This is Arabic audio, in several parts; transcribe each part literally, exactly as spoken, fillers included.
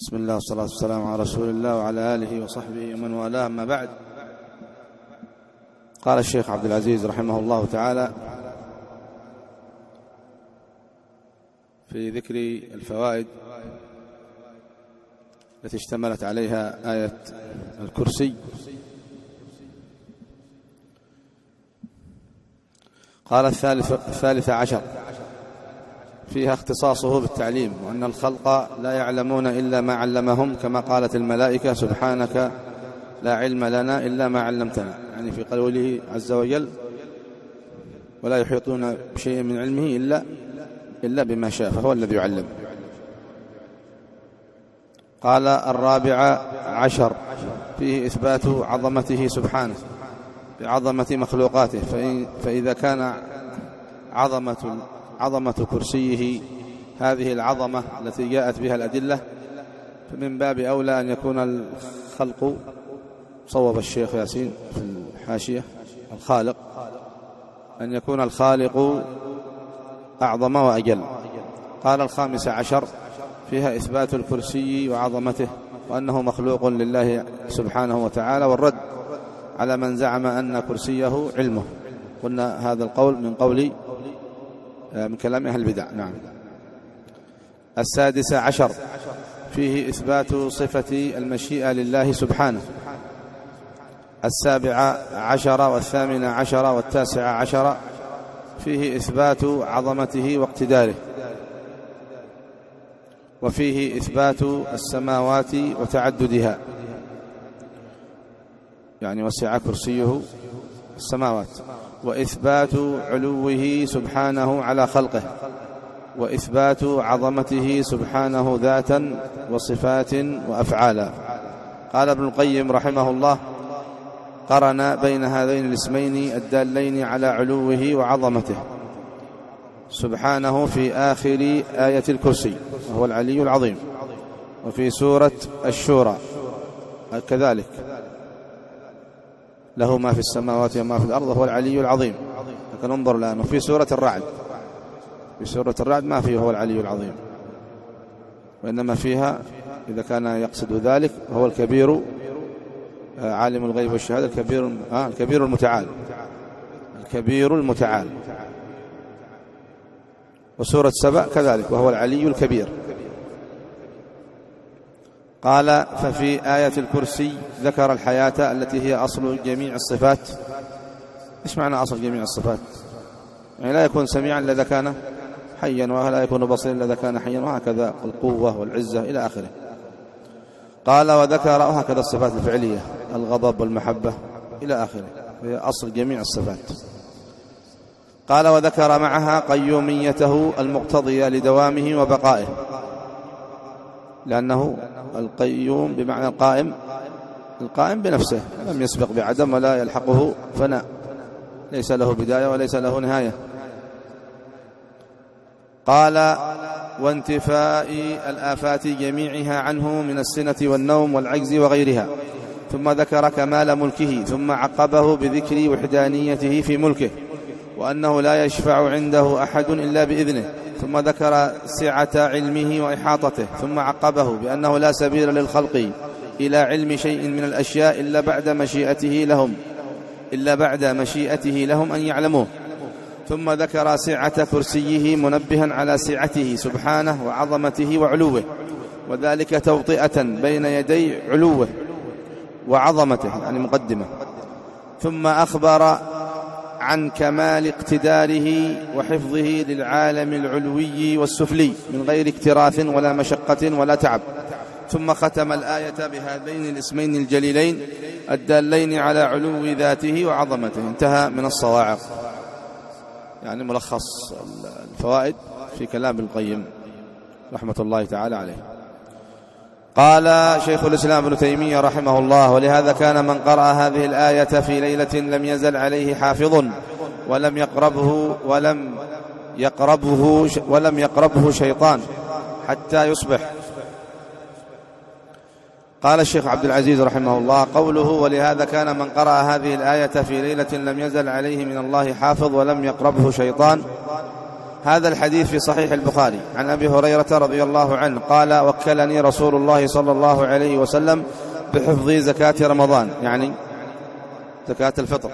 بسم الله والصلاة والسلام على رسول الله وعلى آله وصحبه ومن والاه، أما بعد. قال الشيخ عبد العزيز رحمه الله تعالى في ذكر الفوائد التي اشتملت عليها آية الكرسي، قال الثالث الثالث عشر فيها اختصاصه بالتعليم، وأن الخلق لا يعلمون إلا ما علمهم، كما قالت الملائكة سبحانك لا علم لنا إلا ما علمتنا، يعني في قوله عز وجل ولا يحيطون بشيء من علمه إلا إلا بما شاء، فهو الذي يعلم. قال الرابع عشر فيه إثبات عظمته سبحانه بعظمة مخلوقاته، فإذا كان عظمة عظمة كرسيه هذه العظمة التي جاءت بها الأدلة، فمن باب أولى أن يكون الخلق، صوب الشيخ ياسين في الحاشية الخالق، أن يكون الخالق أعظم وأجل. قال الخامس عشر فيها إثبات الكرسي وعظمته، وأنه مخلوق لله سبحانه وتعالى، والرد على من زعم أن كرسيه علمه. قلنا هذا القول من قول من كلام أهل البدع. نعم. السادس عشر فيه إثبات صفة المشيئة لله سبحانه. السابع عشر والثامن عشر والتاسع عشر فيه إثبات عظمته واقتداره، وفيه إثبات السماوات وتعددها، يعني وسع كرسيه السماوات، وإثبات علوه سبحانه على خلقه، وإثبات عظمته سبحانه ذاتا وصفات وأفعالا. قال ابن القيم رحمه الله قرن بين هذين الاسمين الدالين على علوه وعظمته سبحانه في آخر آية الكرسي، وهو العلي العظيم، وفي سورة الشورى كذلك له ما في السماوات وما في الأرض وهو العلي العظيم. لكن انظر الآن، وفي سورة الرعد في سورة الرعد ما فيه هو العلي العظيم، وإنما فيها إذا كان يقصد ذلك هو الكبير عالم الغيب والشهادة، الكبير آه الكبير المتعال الكبير المتعال. وسورة سبأ كذلك وهو العلي الكبير. قال ففي آية الكرسي ذكر الحياة التي هي أصل جميع الصفات. إيش معنى أصل جميع الصفات؟ يعني لا يكون سميعا إلا إذا كان حيا، ولا يكون بصيرا إلا إذا كان حيا، وهكذا القوة والعزة إلى آخره. قال وذكر هكذا الصفات الفعلية، الغضب والمحبة إلى آخره، هي أصل جميع الصفات. قال وذكر معها قيوميته المقتضية لدوامه وبقائه، لأنه القيوم بمعنى القائم، القائم بنفسه لم يسبق بعدم ولا يلحقه فناء، ليس له بداية وليس له نهاية. قال وانتفاء الآفات جميعها عنه من السنة والنوم والعجز وغيرها، ثم ذكر كمال ملكه، ثم عقبه بذكر وحدانيته في ملكه، وأنه لا يشفع عنده أحد إلا بإذنه، ثم ذكر سعة علمه وإحاطته، ثم عقبه بأنه لا سبيل للخلق إلى علم شيء من الأشياء إلا بعد مشيئته لهم إلا بعد مشيئته لهم أن يعلموه، ثم ذكر سعة كرسيه منبها على سعته سبحانه وعظمته وعلوه، وذلك توطئة بين يدي علوه وعظمته، يعني مقدمة. ثم أخبر عن كمال اقتداره وحفظه للعالم العلوي والسفلي من غير اكتراث ولا مشقة ولا تعب. ثم ختم الآية بهذين الاسمين الجليلين الدالين على علو ذاته وعظمته. انتهى من الصواعق، يعني ملخص الفوائد في كلام ابن القيم رحمة الله تعالى عليه. قال شيخ الإسلام ابن تيمية رحمه الله ولهذا كان من قرأ هذه الآية في ليلة لم يزل عليه حافظ ولم يقربه ولم يقربه ولم يقربه شيطان حتى يصبح. قال الشيخ عبد العزيز رحمه الله قوله ولهذا كان من قرأ هذه الآية في ليلة لم يزل عليه من الله حافظ ولم يقربه شيطان، هذا الحديث في صحيح البخاري عن أبي هريرة رضي الله عنه قال: وكلني رسول الله صلى الله عليه وسلم بحفظ زكاة رمضان، يعني زكاة الفطر،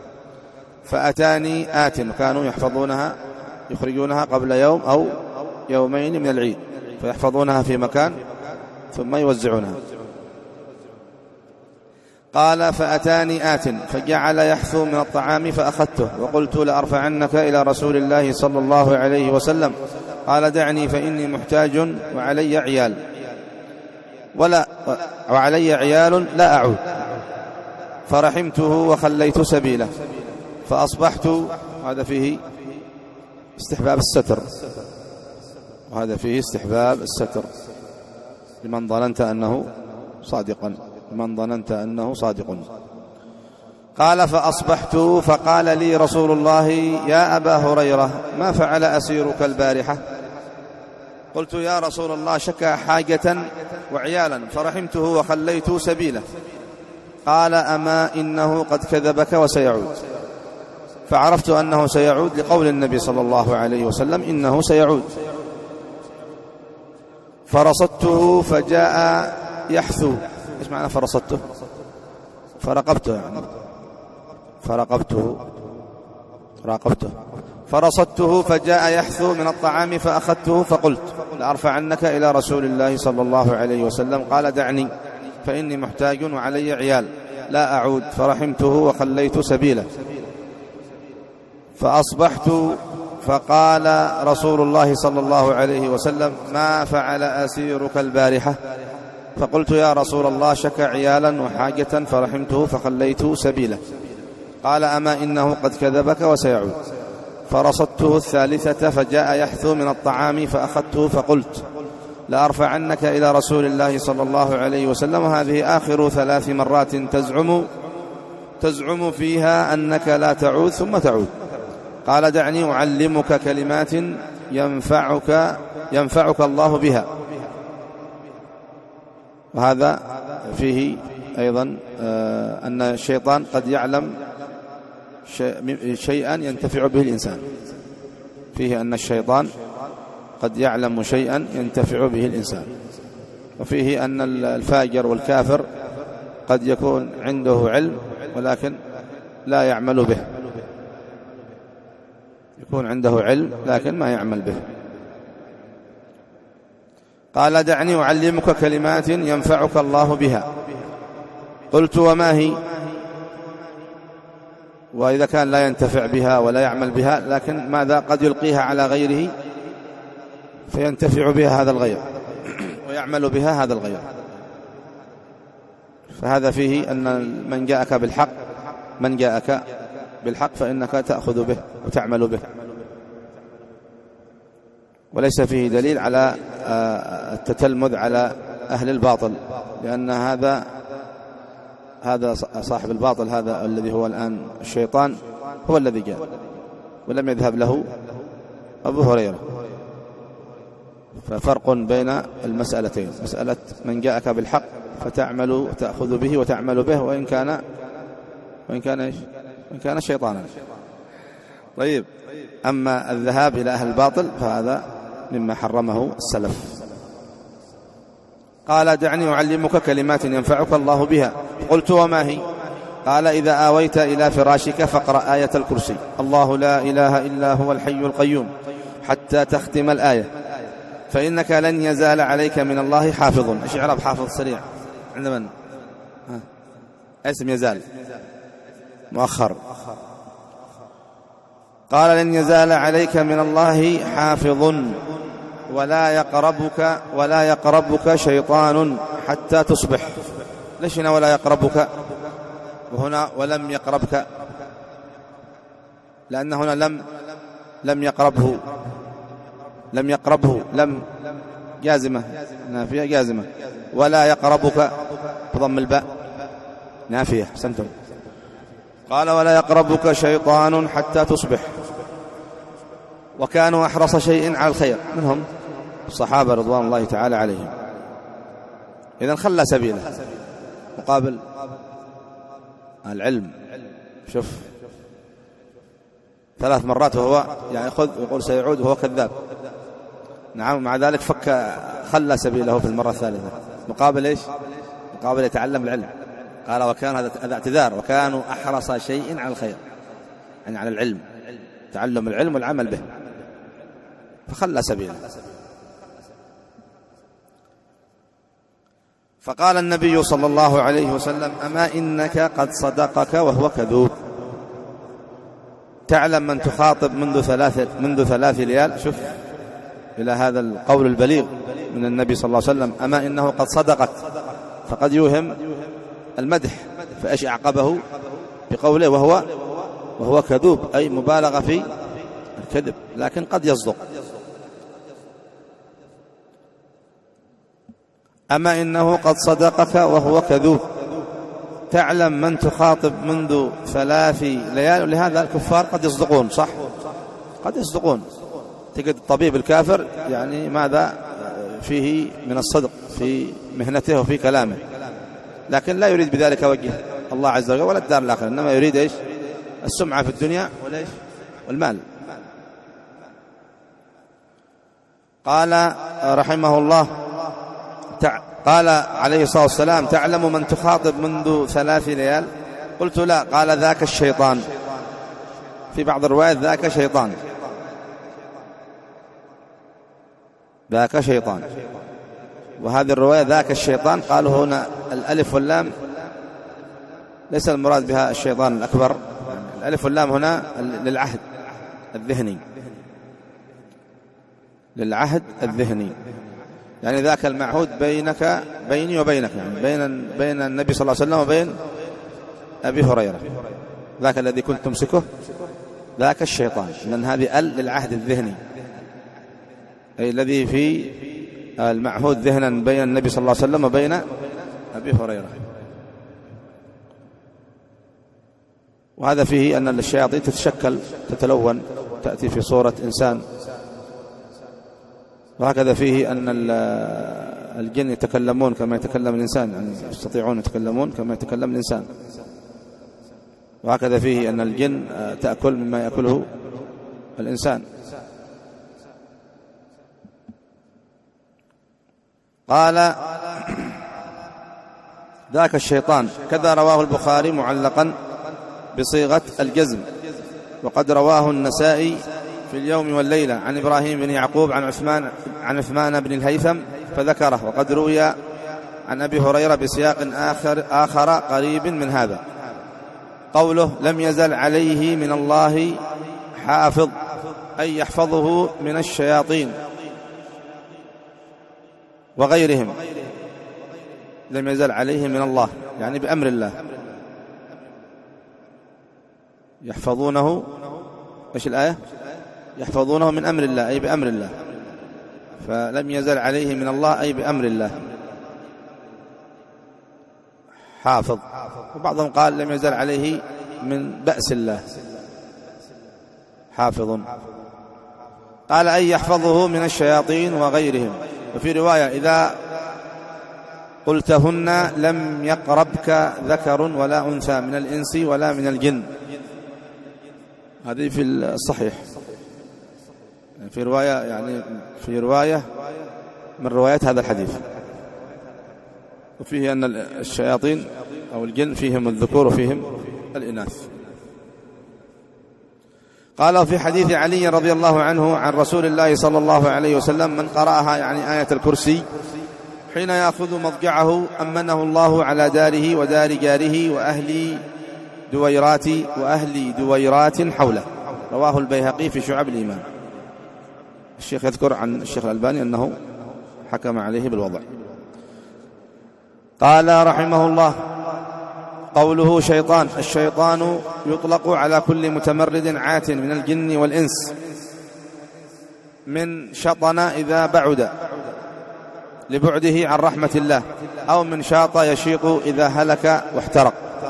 فأتاني آت، كانوا يحفظونها يخرجونها قبل يوم أو يومين من العيد، فيحفظونها في مكان ثم يوزعونها. قال: فأتاني آت فجعل يحثو من الطعام فأخذته، وقلت: لأرفعنك إلى رسول الله صلى الله عليه وسلم. قال: دعني فإني محتاج وعلي عيال ولا وعلي عيال لا أعود. فرحمته وخليت سبيله، فأصبحت. هذا فيه استحباب الستر، وهذا فيه استحباب الستر لمن ظننت أنه صادقا لمن ظننت أنه صادق. قال: فأصبحت فقال لي رسول الله: يا أبا هريرة، ما فعل أسيرك البارحة؟ قلت: يا رسول الله، شكى حاجة وعيالا فرحمته وخليت سبيله. قال: أما إنه قد كذبك وسيعود. فعرفت أنه سيعود لقول النبي صلى الله عليه وسلم: إنه سيعود. فرصدته فجاء يحثو. إيش معنى فرصدته؟ فرقبته، يعني فرقبته راقبته فرصدته فجاء يحثو من الطعام فأخذته، فقلت: لأرفعنك إلى رسول الله صلى الله عليه وسلم. قال: دعني فإني محتاج وعلي عيال لا أعود. فرحمته وخليت سبيله. فأصبحت فقال رسول الله صلى الله عليه وسلم: ما فعل أسيرك البارحة؟ فقلت: يا رسول الله، شكى عيالا وحاجة فرحمته فخليت سبيله. قال: أما إنه قد كذبك وسيعود. فرصدته الثالثة فجاء يحثو من الطعام فأخذته، فقلت: لأرفعنك إلى رسول الله صلى الله عليه وسلم. وهذه آخر ثلاث مرات تزعم تزعم فيها أنك لا تعود ثم تعود. قال: دعني أعلمك كلمات ينفعك ينفعك الله بها. وهذا فيه أيضا أن الشيطان قد يعلم شيئا ينتفع به الإنسان. فيه أن الشيطان قد يعلم شيئا ينتفع به الإنسان. وفيه أن الفاجر والكافر قد يكون عنده علم ولكن لا يعمل به، يكون عنده علم لكن ما يعمل به. قال: دعني أعلمك كلمات ينفعك الله بها. قلت: وما هي؟ وإذا كان لا ينتفع بها ولا يعمل بها، لكن ماذا؟ قد يلقيها على غيره فينتفع بها هذا الغير ويعمل بها هذا الغير. فهذا فيه أن من جاءك بالحق من جاءك بالحق فإنك تأخذ به وتعمل به، وليس فيه دليل على التتلمذ على أهل الباطل، لأن هذا هذا صاحب الباطل، هذا الذي هو الآن الشيطان، هو الذي جاء ولم يذهب له أبو هريرة. ففرق بين المسألتين، مسألة من جاءك بالحق فتعمل وتأخذ به وتعمل به، وإن كان وإن كان إيش؟ وإن كان شيطانا. طيب، أما الذهاب إلى أهل الباطل فهذا مما حرمه السلف. قال: دعني أعلمك كلمات ينفعك الله بها. قلت: وما هي؟ قال: إذا آويت إلى فراشك فاقرأ آية الكرسي: الله لا إله إلا هو الحي القيوم، حتى تختم الآية، فإنك لن يزال عليك من الله حافظ. إيش إعراب حافظ سريع عند من؟ ها. اسم يزال مؤخر. قال: لن يزال عليك من الله حافظ ولا يقربك ولا يقربك شيطان حتى تصبح. ليش هنا ولا يقربك وهنا ولم يقربك؟ لأن هنا لم لم يقربه لم يقربه لم جازمة نافية جازمة، ولا يقربك بضم الباء نافية. أحسنتم. قال: ولا يقربك شيطان حتى تصبح. وكانوا أحرص شيء على الخير منهم الصحابة رضوان الله تعالى عليهم. إذن خلى سبيله مقابل العلم. شوف ثلاث مرات وهو يعني خذ يقول سيعود وهو كذاب. نعم، مع ذلك فك خلى سبيله في المرة الثالثة مقابل إيش؟ مقابل يتعلم العلم. قال وكان هذا اعتذار، وكانوا أحرص شيء على الخير، يعني على العلم، تعلم العلم والعمل به، فخلى سبيله. فقال النبي صلى الله عليه وسلم أما إنك قد صدقك وهو كذوب. تعلم من تخاطب منذ ثلاث منذ ثلاث ليال. شوف إلى هذا القول البليغ من النبي صلى الله عليه وسلم، أما إنه قد صدقك، فقد يوهم المدح. فإيش أعقبه بقوله وهو وهو كذوب، أي مبالغة في الكذب، لكن قد يصدق. أما إنه قد صدقك وهو كذوب. تعلم من تخاطب منذ ثلاث ليال. لهذا الكفار قد يصدقون، صح، قد يصدقون. تجد الطبيب الكافر يعني ماذا فيه من الصدق في مهنته وفي كلامه، لكن لا يريد بذلك وجه الله عز وجل ولا الدار الآخرة، إنما يريد إيش؟ السمعة في الدنيا والإيش؟ والمال. قال رحمه الله تع... قال عليه الصلاة والسلام تعلم من تخاطب منذ ثلاث ليال؟ قلت لا. قال ذاك الشيطان. في بعض الروايات ذاك شيطان، ذاك شيطان. وهذه الرواية ذاك الشيطان قالوا هنا الألف واللام ليس المراد بها الشيطان الأكبر، الألف واللام هنا للعهد الذهني، للعهد الذهني، يعني ذاك المعهود بينك بيني وبينك، يعني بين بين النبي صلى الله عليه وسلم وبين أبي هريرة، ذاك الذي كنت تمسكه ذاك الشيطان. لأن هذه ال للعهد الذهني، أي الذي في المعهود ذهنا بين النبي صلى الله عليه وسلم وبين أبي هريرة. وهذا فيه أن الشياطين تتشكل تتلون تأتي في صورة إنسان. وهكذا فيه أن الجن يتكلمون كما يتكلم الإنسان، يعني يستطيعون يتكلمون كما يتكلم الإنسان. وهكذا فيه أن الجن تأكل مما يأكله الإنسان. قال ذاك الشيطان. كذا رواه البخاري معلقا بصيغة الجزم، وقد رواه النسائي في اليوم والليلة عن إبراهيم بن يعقوب عن عثمان عن عثمان بن الهيثم فذكره. وقد روي عن أبي هريرة بسياق آخر, آخر قريب من هذا. قوله لم يزل عليه من الله حافظ، أي يحفظه من الشياطين وغيرهم. لم يزل عليه من الله يعني بأمر الله، يحفظونه. ايش الآية؟ يحفظونه من أمر الله أي بأمر الله. فلم يزل عليه من الله أي بأمر الله حافظ. وبعضهم قال لم يزل عليه من بأس الله حافظ. قال أي يحفظه من الشياطين وغيرهم. وفي رواية إذا قلتهن لم يقربك ذكر ولا أنثى من الإنس ولا من الجن. هذه في الصحيح. في رواية يعني في رواية من روايات هذا الحديث. وفيه أن الشياطين أو الجن فيهم الذكور وفيهم الإناث. قال في حديث علي رضي الله عنه عن رسول الله صلى الله عليه وسلم من قرأها يعني آية الكرسي حين يأخذ مضجعه أمنه الله على داره ودار جاره وأهل دويرات وأهل دويرات حوله. رواه البيهقي في شعب الإيمان. الشيخ يذكر عن الشيخ الألباني أنه حكم عليه بالوضع. قال رحمه الله قوله شيطان. الشيطان يطلق على كل متمرد عات من الجن والإنس، من شطن إذا بعد لبعده عن رحمة الله، أو من شاط يشيط إذا هلك واحترق.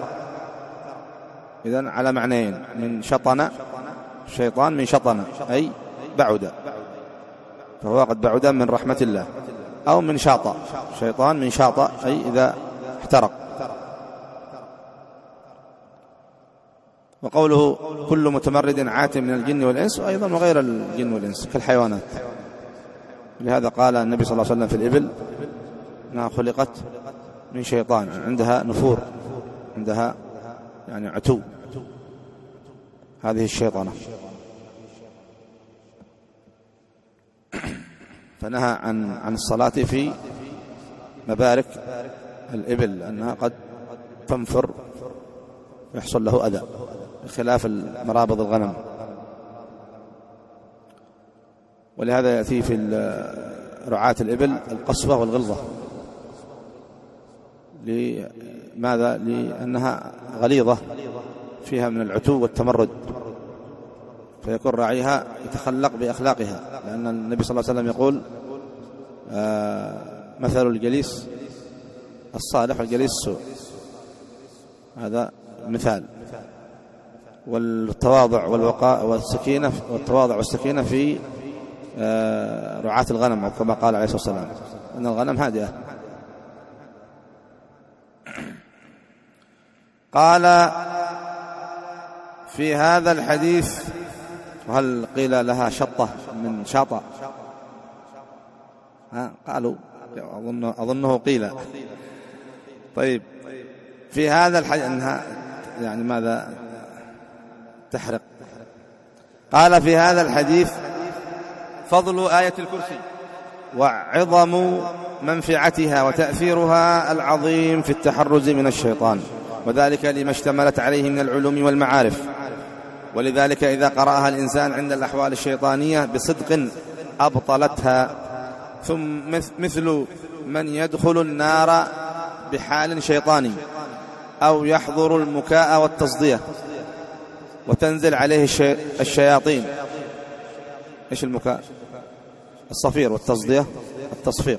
إذن على معنيين، من شطن الشيطان من شطن أي بعد، فهو قد بعد من رحمة الله، أو من شاط شيطان من شاط أي إذا احترق. وقوله كل متمرد عات من الجن والإنس، وأيضا وغير الجن والإنس كالحيوانات. لهذا قال النبي صلى الله عليه وسلم في الإبل أنها خلقت من شيطان، عندها نفور، عندها يعني عتو، هذه الشيطانة. فنهى عن عن الصلاة في مبارك الإبل أنها قد تنفر ويحصل له أذى، بخلاف مرابض الغنم. ولهذا يأتي في رعاة الإبل القسوة والغلظة. لماذا؟ لأنها غليظة فيها من العتو والتمرد، فيكون راعيها يتخلق بأخلاقها، لأن النبي صلى الله عليه وسلم يقول آه مثل الجليس الصالح والجليس السوء، هذا مثال. والتواضع والوقاء والسكينة، والتواضع والسكينة في آه رعاة الغنم، أو كما قال عليه الصلاة والسلام أن الغنم هادئة. قال في هذا الحديث، وهل قيل لها شطة من شاطئ؟ ها قالوا أظنه, أظنه قيل. طيب في هذا الحديث أنها يعني ماذا تحرق. قال في هذا الحديث فضل آية الكرسي وعظم منفعتها وتأثيرها العظيم في التحرز من الشيطان، وذلك لما اشتملت عليه من العلوم والمعارف. ولذلك إذا قرأها الإنسان عند الأحوال الشيطانية بصدق أبطلتها، ثم مثل من يدخل النار بحال شيطاني، أو يحضر المكاء والتصدية وتنزل عليه الشي... الشياطين. إيش المكاء؟ الصفير، والتصدية التصفيق.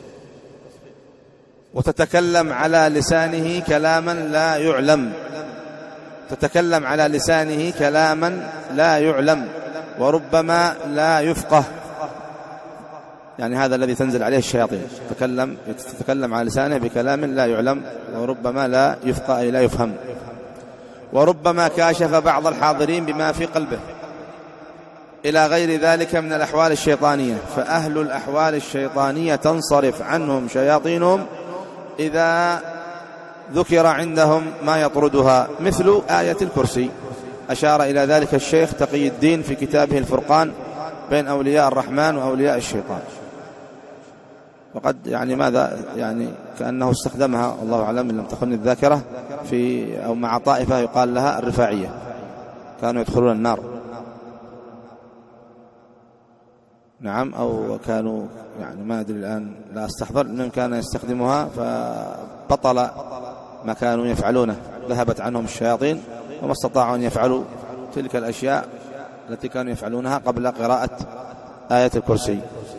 وتتكلم على لسانه كلاما لا يعلم، تتكلم على لسانه كلاما لا يعلم وربما لا يفقه، يعني هذا الذي تنزل عليه الشياطين، تتكلم تتكلم على لسانه بكلام لا يعلم وربما لا يفقه أي لا يفهم. وربما كاشف بعض الحاضرين بما في قلبه إلى غير ذلك من الأحوال الشيطانية. فأهل الأحوال الشيطانية تنصرف عنهم شياطينهم إذا ذكر عندهم ما يطردها، مثل آية الكرسي. أشار إلى ذلك الشيخ تقي الدين في كتابه الفرقان بين أولياء الرحمن وأولياء الشيطان. وقد يعني ماذا يعني كأنه استخدمها، الله أعلم إن لم تخن الذاكرة، في أو مع طائفة يقال لها الرفاعية، كانوا يدخلون النار، نعم، أو كانوا يعني ما أدري الآن لا أستحضر، من كان يستخدمها فبطل ما كانوا يفعلونه، ذهبت عنهم الشياطين وما استطاعوا أن يفعلوا تلك الأشياء التي كانوا يفعلونها قبل قراءة آية الكرسي.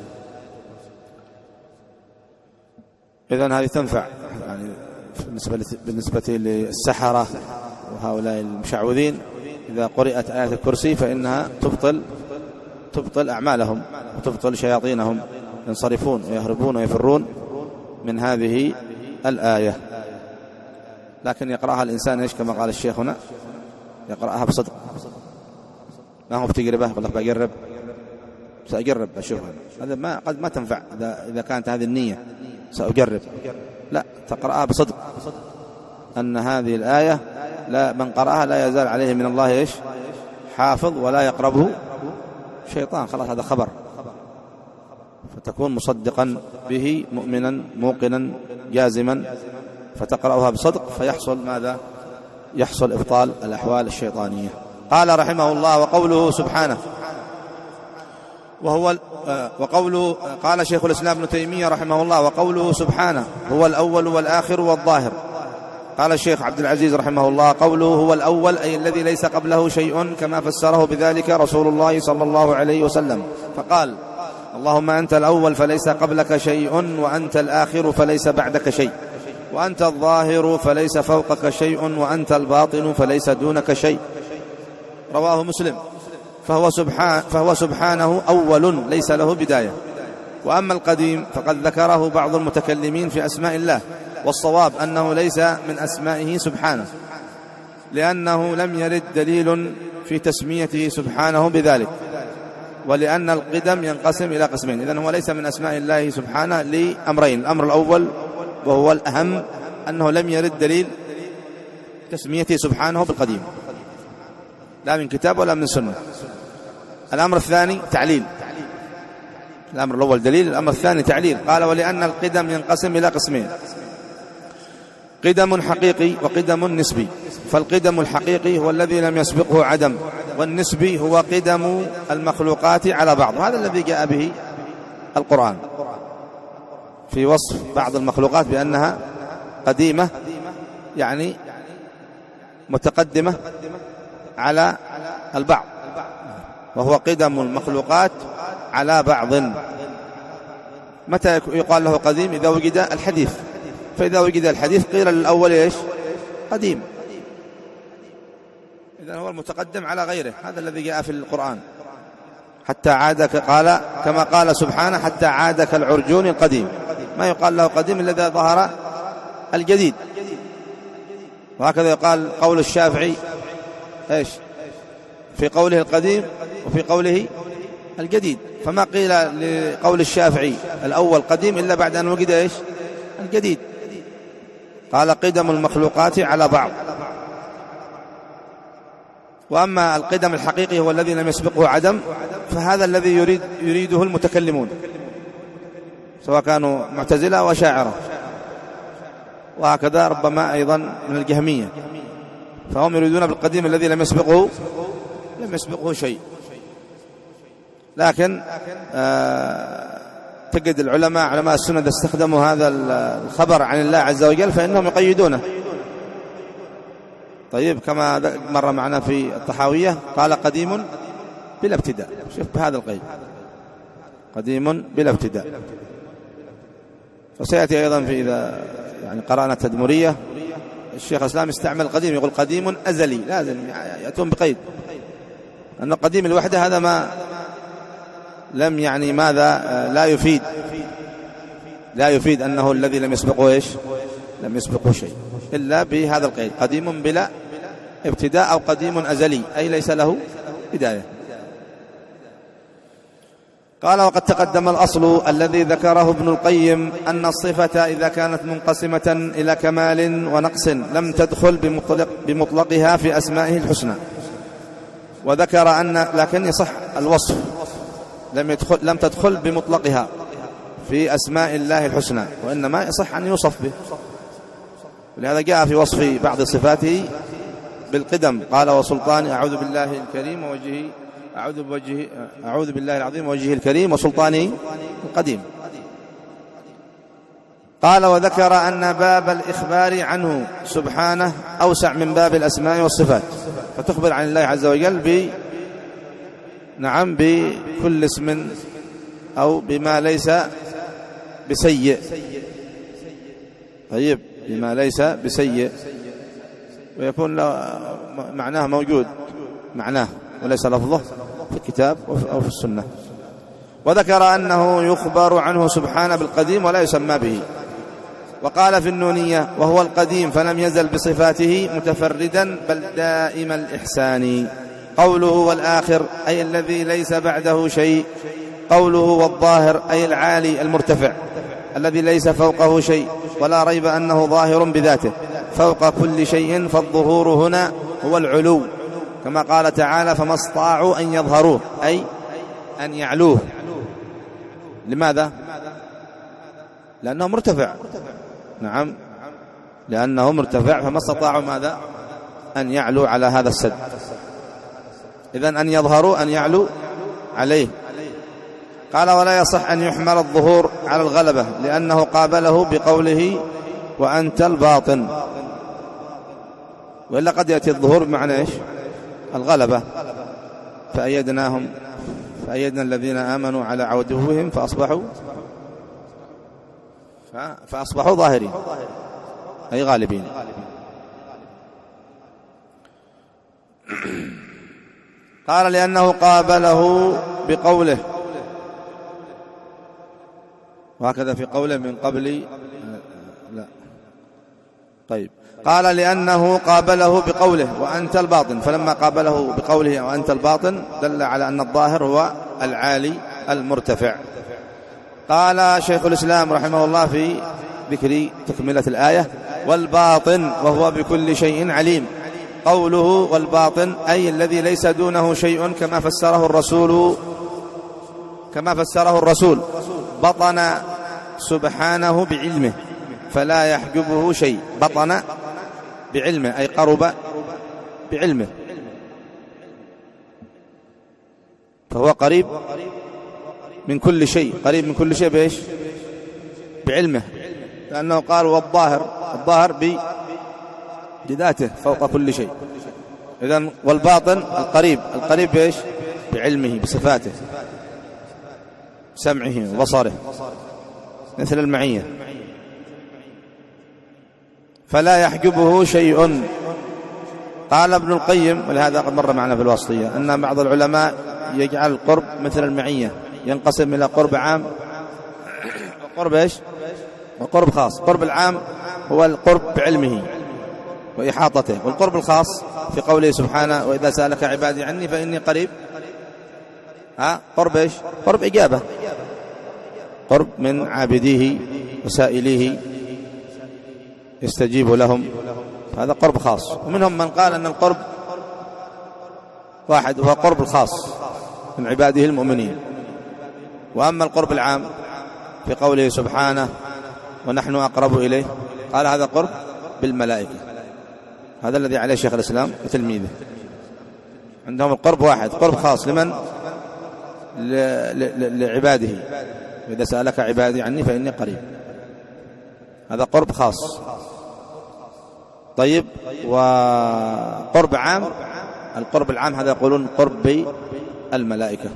إذن هذه تنفع يعني بالنسبة للسحرة وهؤلاء المشعوذين، إذا قرأت آية الكرسي فإنها تبطل تبطل أعمالهم وتبطل شياطينهم، ينصرفون ويهربون ويفرون من هذه الآية. لكن يقرأها الإنسان إيش كما قال الشيخ هنا، يقرأها بصدق، ما هو بتجربة يقول لك بجرب سأجرب أشوفها، هذا ما قد ما تنفع إذا كانت هذه النية سأجرب، لا، تقرأها بصدق أن هذه الآية لا من قرأها لا يزال عليه من الله إيش حافظ ولا يقربه شيطان، خلاص هذا خبر، فتكون مصدقا به مؤمنا موقنا جازما، فتقرأها بصدق فيحصل ماذا؟ يحصل إبطال الأحوال الشيطانية. قال رحمه الله: وقوله سبحانه وهو وقوله قال شيخ الإسلام ابن تيمية رحمه الله: وقوله سبحانه هو الأول والآخر والظاهر. قال الشيخ عبد العزيز رحمه الله: قوله هو الأول أي الذي ليس قبله شيء، كما فسره بذلك رسول الله صلى الله عليه وسلم، فقال: اللهم أنت الأول فليس قبلك شيء، وأنت الآخر فليس بعدك شيء، وأنت الظاهر فليس فوقك شيء، وأنت الباطن فليس دونك شيء. رواه مسلم. فهو, سبحان فهو سبحانه أول ليس له بداية. وأما القديم فقد ذكره بعض المتكلمين في أسماء الله، والصواب أنه ليس من أسمائه سبحانه، لأنه لم يرد دليل في تسميته سبحانه بذلك، ولأن القدم ينقسم إلى قسمين. إذن هو ليس من أسماء الله سبحانه لأمرين: الأمر الأول وهو الأهم أنه لم يرد دليل تسميته سبحانه بالقديم، لا من كتاب ولا من سنة. الأمر الثاني تعليل. الأمر الأول دليل، الأمر الثاني تعليل. قال: ولأن القدم ينقسم إلى قسمين: قدم حقيقي وقدم نسبي. فالقدم الحقيقي هو الذي لم يسبقه عدم، والنسبي هو قدم المخلوقات على بعض. وهذا الذي جاء به القرآن في وصف بعض المخلوقات بأنها قديمة، يعني متقدمة على البعض، وهو قدم المخلوقات على بعض. متى يقال له قديم؟ إذا وجد الحديث. فإذا وجد الحديث قيل للأول إيش؟ قديم. إذن هو المتقدم على غيره. هذا الذي جاء في القرآن: حتى عاد، قال كما قال سبحانه: حتى عاد كالعرجون القديم. ما يقال له قديم إلا إذا ظهر الجديد. وهكذا يقال قول الشافعي إيش؟ في قوله القديم وفي قوله الجديد. فما قيل لقول الشافعي الأول قديم إلا بعد أن وجد إيش؟ الجديد. قال: قدم المخلوقات على بعض. وأما القدم الحقيقي هو الذي لم يسبقه عدم، فهذا الذي يريد يريده المتكلمون، سواء كانوا معتزلة وشاعرة، وهكذا ربما أيضا من الجهمية. فهم يريدون بالقديم الذي لم يسبقه لم يسبقه شيء. لكن آه تجد العلماء علماء السنة إذا استخدموا هذا الخبر عن الله عز وجل فإنهم يقيدونه. طيب، كما مر معنا في الطحاوية قال: قديم بلا ابتداء. شوف بهذا القيد: قديم بلا ابتداء. وسيأتي أيضا في إذا يعني قرأنا التدمرية الشيخ الإسلام استعمل قديم، يقول: قديم أزلي. لازم يأتون بقيد، أن القديم الوحدة هذا ما لم يعني ماذا لا يفيد لا يفيد أنه الذي لم يسبقه إيش؟ لم يسبقه شيء، إلا بهذا القيد: قديم بلا ابتداء، أو قديم أزلي، أي ليس له بداية. قال: وقد تقدم الأصل الذي ذكره ابن القيم أن الصفة إذا كانت منقسمة إلى كمال ونقص لم تدخل بمطلق بمطلقها في أسمائه الحسنى. وذكر أن لكن يصح الوصف لم يدخل لم تدخل بمطلقها في أسماء الله الحسنى، وإنما يصح أن يوصف به. ولهذا جاء في وصف بعض صفاته بالقدم: قال: وسلطان أعوذ بالله الكريم ووجهه أعوذ بوجهه أعوذ بالله العظيم ووجهه الكريم وسلطانه القديم. قال: وذكر أن باب الإخبار عنه سبحانه أوسع من باب الأسماء والصفات، فتخبر عن الله عز وجل ب نعم بكل اسم أو بما ليس بسيء. طيب، بما ليس بسيء، ويكون معناه موجود، معناه وليس لفظه في الكتاب أو في السنة. وذكر أنه يخبر عنه سبحانه بالقديم ولا يسمى به. وقال في النونية: وهو القديم فلم يزل بصفاته متفردا بل دائم الإحسان. قوله والآخر أي الذي ليس بعده شيء. قوله والظاهر أي العالي المرتفع الذي ليس فوقه شيء، ولا ريب أنه ظاهر بذاته فوق كل شيء، فالظهور هنا هو العلو، كما قال تعالى: فما استطاعوا أن يظهروه، أي أن يعلوه. لماذا؟ لأنه مرتفع. نعم، لأنه مرتفع، فما استطاعوا ماذا؟ أن يعلوا على هذا السد. إذن أن يظهروا أن يعلوا عليه. قال: ولا يصح أن يحمل الظهور على الغلبة، لأنه قابله بقوله: وأنت الباطن. وإلا قد يأتي الظهور بمعنى إيش؟ الغلبة. فأيدناهم فأيدنا الذين آمنوا على عدوهم فأصبحوا فأصبحوا ظاهرين، أي غالبين. قال: لأنه قابله بقوله، وهكذا في قوله من قبل لا طيب، قال لأنه قابله بقوله وأنت الباطن، فلما قابله بقوله وأنت الباطن دل على أن الظاهر هو العالي المرتفع. قال شيخ الإسلام رحمه الله في ذكر تكملة الآية: والباطن وهو بكل شيء عليم. قوله والباطن أي الذي ليس دونه شيء، كما فسره الرسول كما فسره الرسول بطن سبحانه بعلمه فلا يحجبه شيء. بطن بعلمه أي قرب بعلمه، فهو قريب من كل شيء، قريب من كل شيء بإيش؟ بعلمه، لأنه قال والظاهر، الظاهر بذاته فوق كل شيء. إذن والباطن القريب، القريب بإيش؟ بعلمه بصفاته، سمعه وبصره، مثل المعية. فلا يحجبه شيء. قال ابن القيم، ولهذا قد مر معنا في الواسطية، أن بعض العلماء يجعل القرب مثل المعية، ينقسم إلى قرب عام وقرب إيش؟ وقرب خاص. قرب العام هو القرب بعلمه وإحاطته، والقرب الخاص في قوله سبحانه: وإذا سألك عبادي عني فإني قريب. ها قرب إيش؟ قرب إجابة، قرب من عابديه وسائليه يستجيب لهم، هذا قرب خاص. ومنهم من قال أن القرب واحد، وهو قرب الخاص من عباده المؤمنين. وأما القرب العام في قوله سبحانه: ونحن أقرب إليه، قال هذا قرب بالملائكة. هذا الذي عليه شيخ الإسلام وتلميذه. عندهم القرب واحد، قرب خاص لمن؟ لعباده. وإذا سألك عبادي عني فإني قريب، هذا قرب خاص. طيب، وقرب عام، القرب العام هذا يقولون قرب بالملائكة.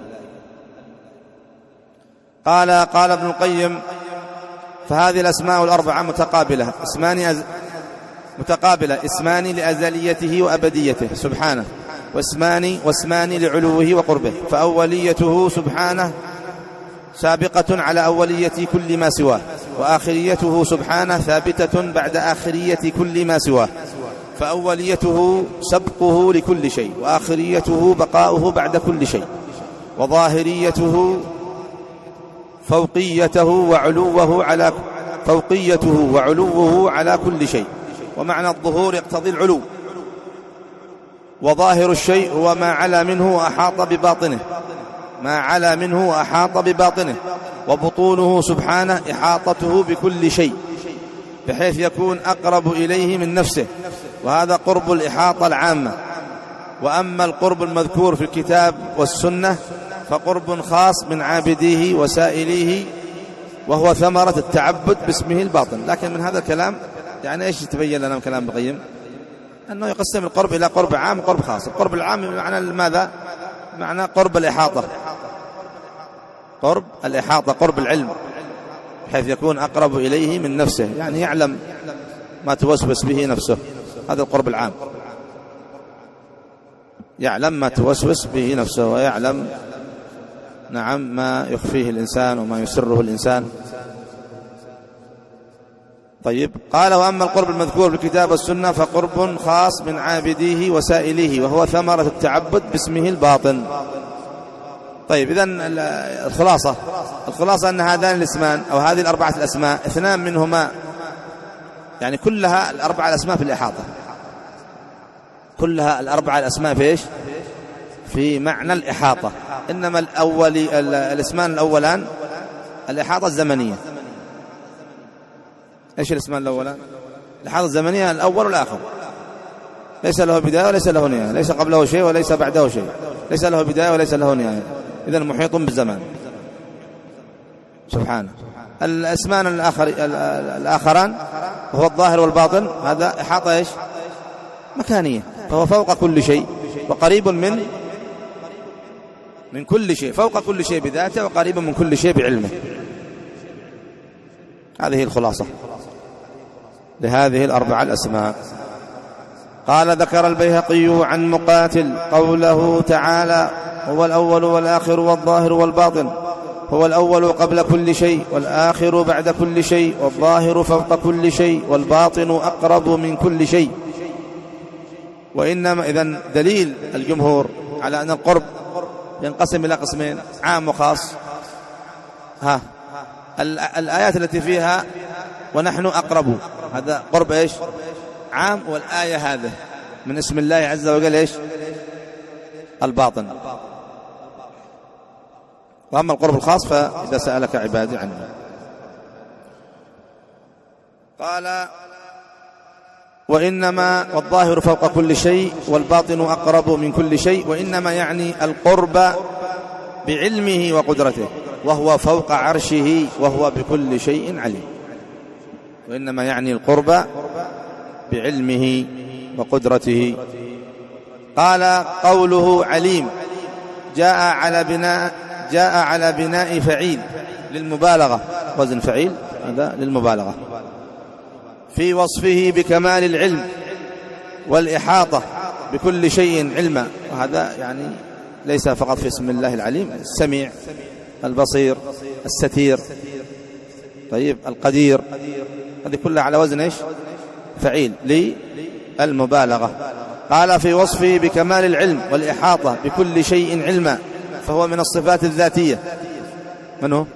قال قال ابن القيم: فهذه الأسماء الأربعة متقابلة، اسمان أز... متقابلة اسمان لأزليته وأبديته سبحانه، واسمان واسمان لعلوه وقربه. فأوليته سبحانه سابقة على أولية كل ما سواه، وآخريته سبحانه ثابتة بعد آخرية كل ما سواه. فأوليته سبقه لكل شيء، وآخريته بقاؤه بعد كل شيء، وظاهريته فوقيته وعلوه على فوقيته وعلوه على كل شيء. ومعنى الظهور يقتضي العلو. وظاهر الشيء هو ما علا منه وأحاط بباطنه، ما علا منه وأحاط بباطنه. وبطونه سبحانه إحاطته بكل شيء، بحيث يكون أقرب إليه من نفسه، وهذا قرب الإحاطة العامة. وأما القرب المذكور في الكتاب والسنة فقرب خاص من عابديه وسائليه، وهو ثمرة التعبد باسمه الباطن. لكن من هذا الكلام يعني إيش يتبين لنا من كلام ابن القيم؟ أنه يقسم القرب إلى قرب عام وقرب خاص. القرب العام بمعنى ماذا؟ معنى قرب الإحاطة، قرب الإحاطة، قرب العلم، بحيث يكون أقرب إليه من نفسه، يعني يعلم ما توسوس به نفسه، هذا القرب العام. يعلم ما توسوس به نفسه، ويعلم نعم ما يخفيه الإنسان وما يسره الإنسان. طيب، قال: وأما القرب المذكور بالكتاب والسنة فقرب خاص من عابديه وسائليه، وهو ثمرة التعبد باسمه الباطن. طيب، إذن الخلاصة الخلاصة أن هذان الاسمان أو هذه الأربعة الأسماء اثنان منهما، يعني كلها الأربعة الأسماء في الإحاطة، كلها الأربعة الأسماء في إيش؟ في معنى الإحاطة. إنما الأول الاسمان الأولان الإحاطة الزمنية. إيش الاسمان الأولان؟ الإحاطة الزمنية، الأول والآخر، ليس له بداية وليس له نهاية، ليس قبله شيء وليس بعده شيء، ليس له بداية وليس له نهاية، إذن محيط بالزمان سبحانه. الاسمان الآخر الآخران هو الظاهر والباطن، هذا إحاطة إيش؟ مكانية، فهو فوق كل شيء وقريب من من كل شيء، فوق كل شيء بذاته وقريب من كل شيء بعلمه. هذه الخلاصة لهذه الأربع الأسماء. قال: ذكر البيهقي عن مقاتل قوله تعالى: هو الأول والآخر والظاهر والباطن، هو الأول قبل كل شيء، والآخر بعد كل شيء، والظاهر فوق كل شيء، والباطن أقرب من كل شيء. وإنما إذن دليل الجمهور على أن القرب ينقسم إلى قسمين، عام وخاص. ها الآيات التي فيها ونحن أقرب، هذا قرب إيش؟ عام. والآية هذه من اسم الله عز وجل إيش؟ الباطن. وأما القرب الخاص فإذا سألك عبادي عنه. قال وإنما والظاهر فوق كل شيء والباطن أقرب من كل شيء، وإنما يعني القرب بعلمه وقدرته، وهو فوق عرشه وهو بكل شيء عليم. وإنما يعني القرب بعلمه وقدرته. قال قوله عليم جاء على بناء جاء على بناء فعيل للمبالغة، وزن فعيل هذا للمبالغة في وصفه بكمال العلم والإحاطة بكل شيء علما. وهذا يعني ليس فقط في اسم الله العليم، السميع البصير الستير، طيب القدير، هذه كلها على وزن إيش؟ فعيل للمبالغة. قال في وصفه بكمال العلم والإحاطة بكل شيء علما، فهو من الصفات الذاتية. من هو؟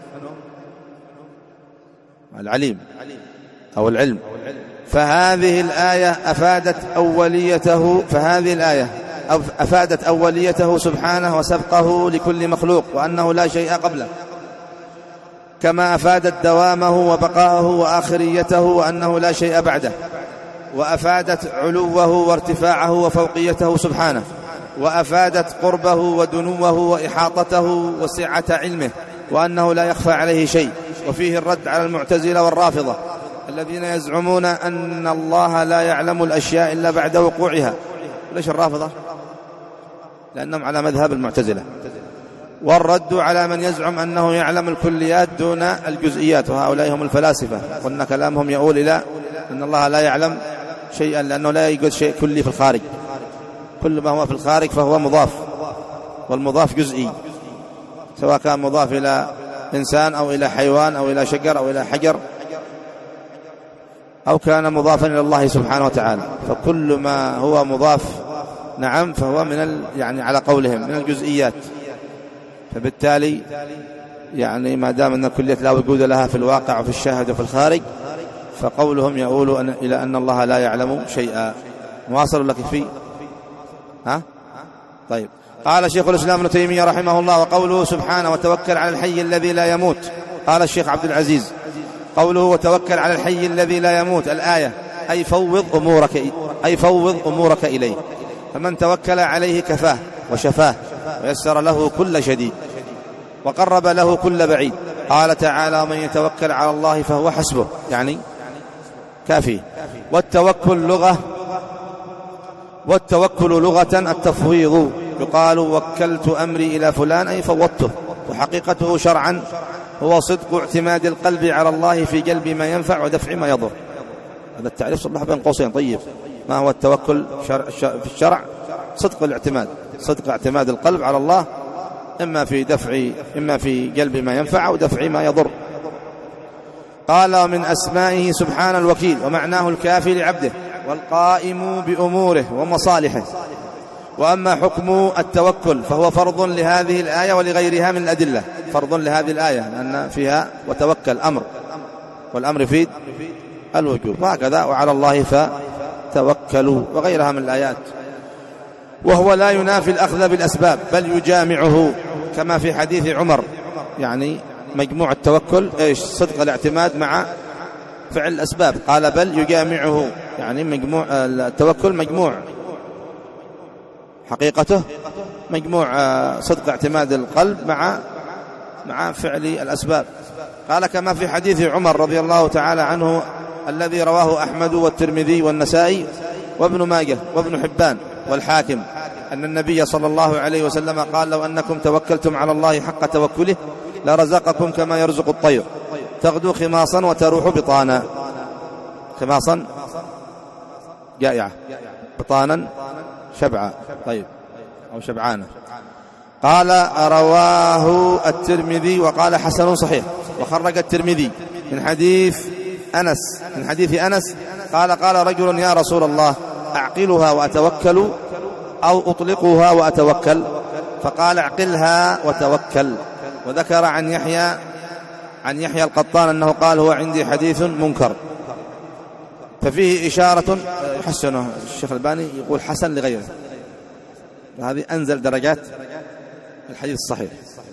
العليم أو العلم. فهذه الآية أفادت أوليته فهذه الآية أفادت أوليته سبحانه وسبقه لكل مخلوق، وأنه لا شيء قبله، كما أفادت دوامه وبقاءه وآخريته، وأنه لا شيء بعده. وأفادت علوه وارتفاعه وفوقيته سبحانه، وأفادت قربه ودنوه وإحاطته وسعة علمه، وأنه لا يخفى عليه شيء. وفيه الرد على المعتزلة والرافضة الذين يزعمون أن الله لا يعلم الأشياء إلا بعد وقوعها. ليش الرافضة؟ لأنهم على مذهب المعتزلة. والرد على من يزعم أنه يعلم الكليات دون الجزئيات، وهؤلاء هم الفلاسفة. قلنا كلامهم يقول إلى أن الله لا يعلم شيئا لأنه لا يوجد شيء كلي في الخارج، كل ما هو في الخارج فهو مضاف، والمضاف جزئي، سواء كان مضاف إلى إنسان أو إلى حيوان أو إلى شجر أو إلى حجر، أو كان مضافا إلى الله سبحانه وتعالى. فكل ما هو مضاف نعم فهو من ال... يعني على قولهم من الجزئيات. فبالتالي يعني ما دام أن الكلية لا وجود لها في الواقع وفي الشاهد وفي الخارج، فقولهم يقول أن إلى أن الله لا يعلم شيئا. مواصل لك فيه ها؟ طيب. قال شيخ الإسلام ابن تيمية رحمه الله: وقوله سبحانه وتوكل على الحي الذي لا يموت. قال الشيخ عبد العزيز: قوله وتوكل على الحي الذي لا يموت، الآية أي فوض أمورك أي فوض أمورك إليه، فمن توكل عليه كفاه وشفاه ويسر له كل شديد وقرب له كل بعيد. قال تعالى: من يتوكل على الله فهو حسبه، يعني كافي. والتوكل لغة والتوكل لغة التفويض، يقال وكلت أمري إلى فلان أي فوضته. وحقيقته شرعا هو صدق اعتماد القلب على الله في جلب ما ينفع ودفع ما يضر. هذا التعريف صلح بين قوسين. طيب، ما هو التوكل في الشرع؟ صدق الاعتماد، صدق اعتماد القلب على الله، إما في دفع إما في جلب ما ينفع أو دفع ما يضر. قال: ومن أسمائه سبحانه الوكيل، ومعناه الكافي لعبده والقائم بأموره ومصالحه. وأما حكم التوكل فهو فرض لهذه الآية ولغيرها من الأدلة. فرض لهذه الآية لأن فيها وتوكل أمر، والأمر يفيد الوجوب، وهكذا وعلى الله فتوكلوا، وغيرها من الآيات. وهو لا ينافي الأخذ بالأسباب بل يجامعه، كما في حديث عمر، يعني مجموع التوكل إيش؟ صدق الاعتماد مع فعل الأسباب. قال: بل يجامعه، يعني مجموع التوكل مجموع حقيقته مجموع صدق اعتماد القلب مع مع فعل الأسباب. قال: كما في حديث عمر رضي الله تعالى عنه الذي رواه أحمد والترمذي والنسائي وابن ماجه وابن حبان والحاكم، أن النبي صلى الله عليه وسلم قال: لو أنكم توكلتم على الله حق توكله لرزقكم كما يرزق الطير تغدو خماصا وتروح بطانا. خماصا جائعة، بطانا شبعة، طيب، أو شبعانة. قال رواه الترمذي وقال حسن صحيح. وخرج الترمذي من حديث أنس من حديث أنس قال قال رجل يا رسول الله أعقلها وأتوكل أو أطلقها وأتوكل؟ فقال اعقلها وتوكل. وذكر عن يحيى عن يحيى القطان أنه قال هو عندي حديث منكر. ففيه إشارة يحسنه الشيخ الباني، يقول حسن لغيره، وهذه أنزل درجات الحديث الصحيح،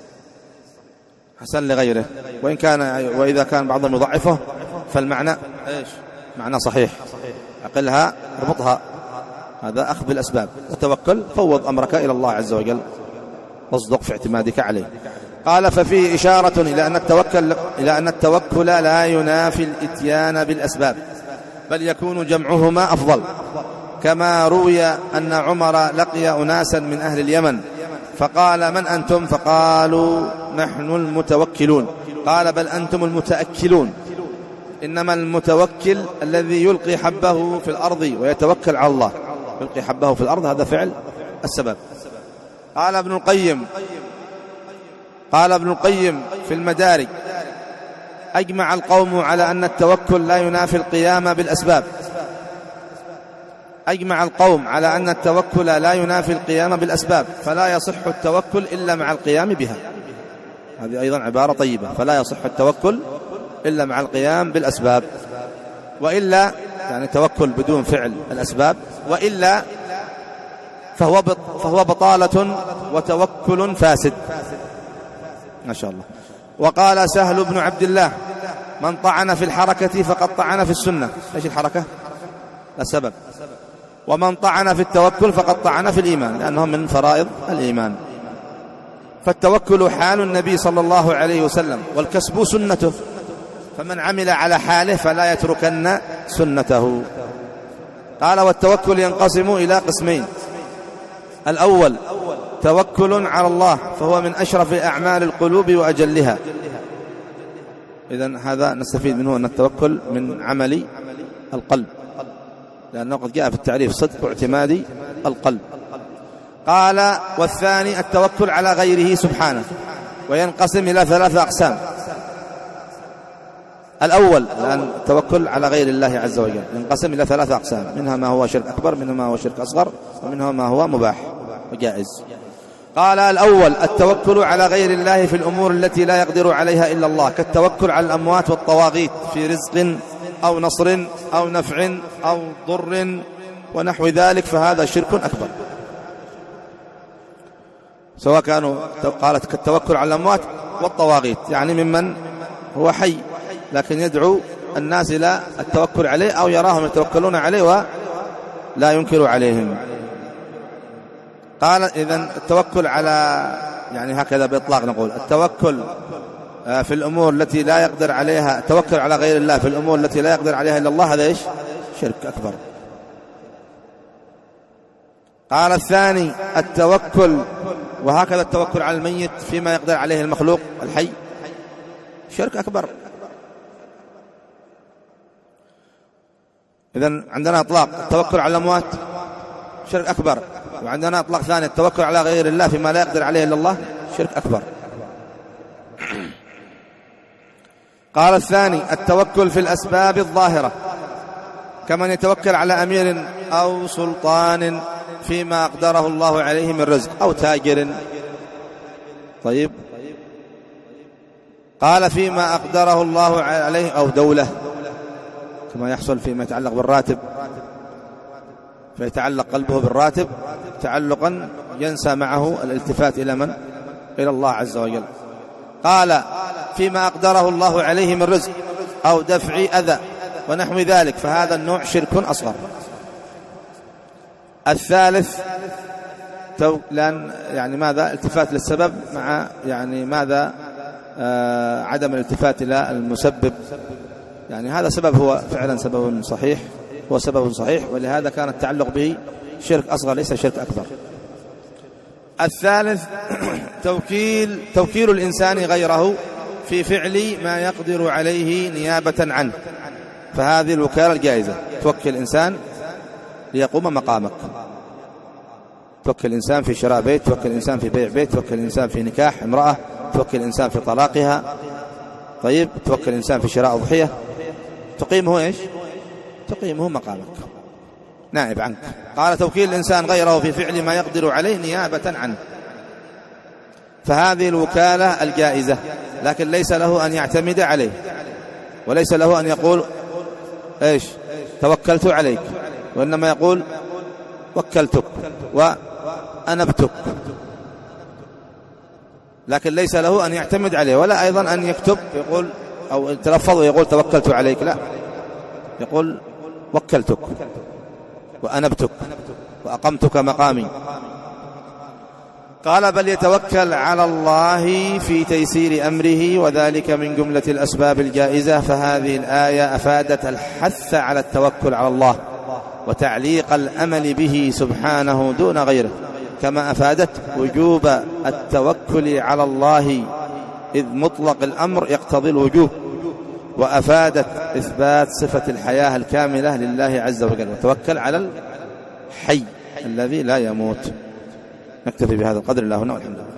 حسن لغيره. وإن كان وإذا كان بعضهم يضعفه فالمعنى إيش؟ معنى صحيح. أقلها اربطها، هذا أخذ بالأسباب. وتوكل فوض أمرك إلى الله عز وجل واصدق في اعتمادك عليه. قال ففيه إشارة إلى أن التوكل إلى أن التوكل لا ينافي الإتيان بالأسباب، بل يكون جمعهما أفضل، كما روي أن عمر لقي أناسا من أهل اليمن فقال من أنتم؟ فقالوا نحن المتوكلون. قال بل أنتم المتأكلون، إنما المتوكل الذي يلقي حبه في الأرض ويتوكل على الله. يلقي حبه في الأرض هذا فعل السبب. قال ابن القيم قال ابن القيم في المدارج أجمع القوم على أن التوكل لا ينافي القيام بالأسباب. أجمع القوم على أن التوكل لا ينافي القيام بالأسباب، فلا يصح التوكل إلا مع القيام بها. هذه أيضا عبارة طيبة، فلا يصح التوكل إلا مع القيام بالأسباب، وإلا يعني توكل بدون فعل الأسباب، وإلا فهو فهو بطالة وتوكل فاسد. ما شاء الله. وقال سهل بن عبد الله من طعن في الحركة فقد طعن في السنة. ايش الحركة؟ السبب. ومن طعن في التوكل فقد طعن في الإيمان، لأنه من فرائض الإيمان. فالتوكل حال النبي صلى الله عليه وسلم، والكسب سنته، فمن عمل على حاله فلا يتركن سنته. قال والتوكل ينقسم إلى قسمين: الأول توكل على الله، فهو من أشرف أعمال القلوب وأجلها. إذن هذا نستفيد منه أن التوكل من عمل القلب، لأنه قد جاء في التعريف صدق اعتماد القلب. قال والثاني التوكل على غيره سبحانه، وينقسم إلى ثلاثة أقسام. الأول لأن التوكل على غير الله عز وجل ينقسم إلى ثلاثة أقسام، منها ما هو شرك أكبر، منها ما هو شرك أصغر، ومنها ما هو مباح وجائز. قال الأول التوكل على غير الله في الأمور التي لا يقدر عليها إلا الله، كالتوكل على الأموات والطواغيت في رزق أو نصر أو نفع أو ضر ونحو ذلك، فهذا شرك أكبر، سواء كانوا قالت كالتوكل على الأموات والطواغيت، يعني ممن هو حي لكن يدعو الناس إلى التوكل عليه، أو يراهم يتوكلون عليه ولا ينكر عليهم. قال إذن التوكل على يعني هكذا بإطلاق نقول التوكل في الأمور التي لا يقدر عليها، التوكل على غير الله في الأمور التي لا يقدر عليها إلا الله، هذا إيش؟ شرك أكبر. قال الثاني التوكل، وهكذا التوكل على الميت فيما يقدر عليه المخلوق الحي، شرك أكبر. إذن عندنا إطلاق التوكل على الأموات شرك أكبر، وعندنا إطلاق ثاني التوكل على غير الله فيما لا يقدر عليه إلا الله، شرك أكبر. قال الثاني التوكل في الأسباب الظاهرة، كمن يتوكل على أمير أو سلطان فيما أقدره الله عليه من رزق، أو تاجر. طيب، قال فيما أقدره الله عليه، أو دولة، كما يحصل فيما يتعلق بالراتب، فيتعلق قلبه بالراتب تعلقا ينسى معه الالتفات إلى من؟ إلى الله عز وجل. قال فيما أقدره الله عليه من رزق أو دفع أذى ونحو ذلك، فهذا النوع شرك أصغر. الثالث لأن يعني ماذا؟ التفات للسبب مع يعني ماذا؟ آه عدم الالتفات إلى المسبب، يعني هذا سبب هو فعلا سبب صحيح، هو سبب صحيح، ولهذا كان التعلق به شرك أصغر ليس شرك أكبر. الثالث توكيل توكيل الإنسان غيره في فعل ما يقدر عليه نيابة عنه، فهذه الوكالة الجائزة، توكل الإنسان ليقوم مقامك. توكل الإنسان في شراء بيت، توكل الإنسان في بيع بيت، توكل الإنسان في نكاح امرأة، توكل الإنسان في طلاقها. طيب توكل الإنسان في شراء أضحية، تقيمه إيش؟ تقيمه مقامك، نائب عنك. قال توكيل الإنسان غيره في فعل ما يقدر عليه نيابة عنه، فهذه الوكالة الجائزة، لكن ليس له أن يعتمد عليه، وليس له أن يقول إيش توكلت عليك، وإنما يقول وكلتك وأنبتك، لكن ليس له أن يعتمد عليه، ولا أيضا أن يكتب يقول أو يتلفظ ويقول توكلت عليك، لا، يقول وكلتك وأنبتك وأقمتك مقامي. قال بل يتوكل على الله في تيسير أمره، وذلك من جملة الأسباب الجائزة. فهذه الآية أفادت الحث على التوكل على الله وتعليق الأمل به سبحانه دون غيره، كما أفادت وجوب التوكل على الله إذ مطلق الأمر يقتضي الوجوب، وأفادت إثبات صفة الحياة الكاملة لله عز وجل، وتوكل على الحي الذي لا يموت. نكتفي بهذا القدر، الله والحمد لله.